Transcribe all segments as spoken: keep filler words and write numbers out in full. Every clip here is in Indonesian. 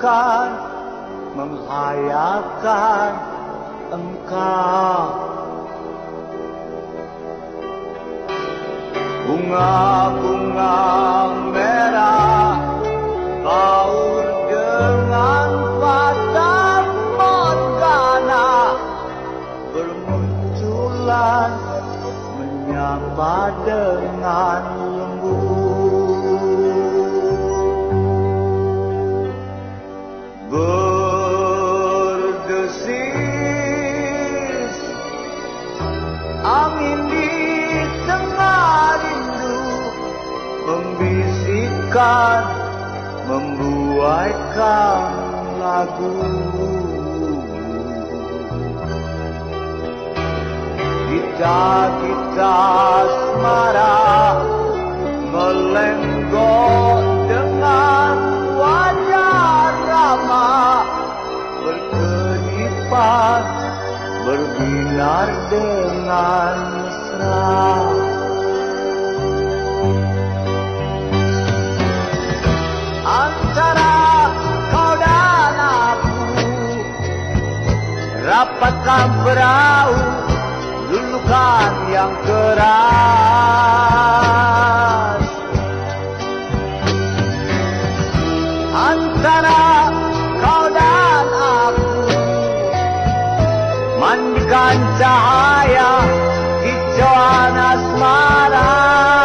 akan menghayalkan engkau. Bunga-bunga merah baur dengan fata morgana, bermunculan menyapa dengan lembut. Berdesis angin di tengah rindu, membisikkan, membuatkan lagu. Kita-kita asmara melenggok dengan wajah ramah, berkedipan, berbinar dengan mesra. Antara kau dan aku, rapatkan perahu, lulukan yang keras. Antara kau dan aku, mandikan cahaya hijauan asmara.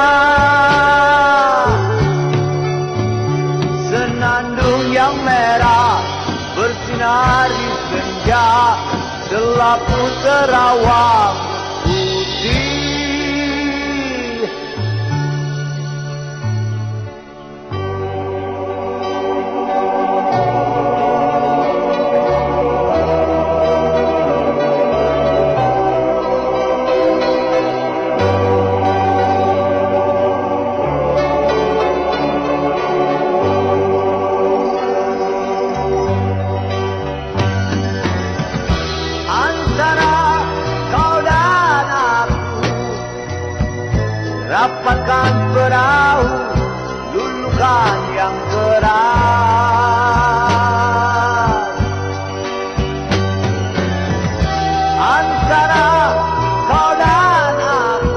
Senandung yang merah bersinar di senja, selapu terawang putih. Rapatkan perahu, lulukan yang keras. Antara kau dan aku,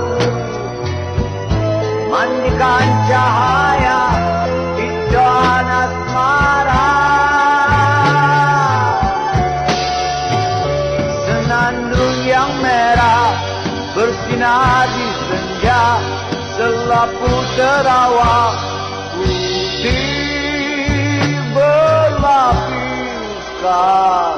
mandikan cahaya hijauan asmara. Senandung yang merah bersinar di senja, selapu terawang putih berlapiskan.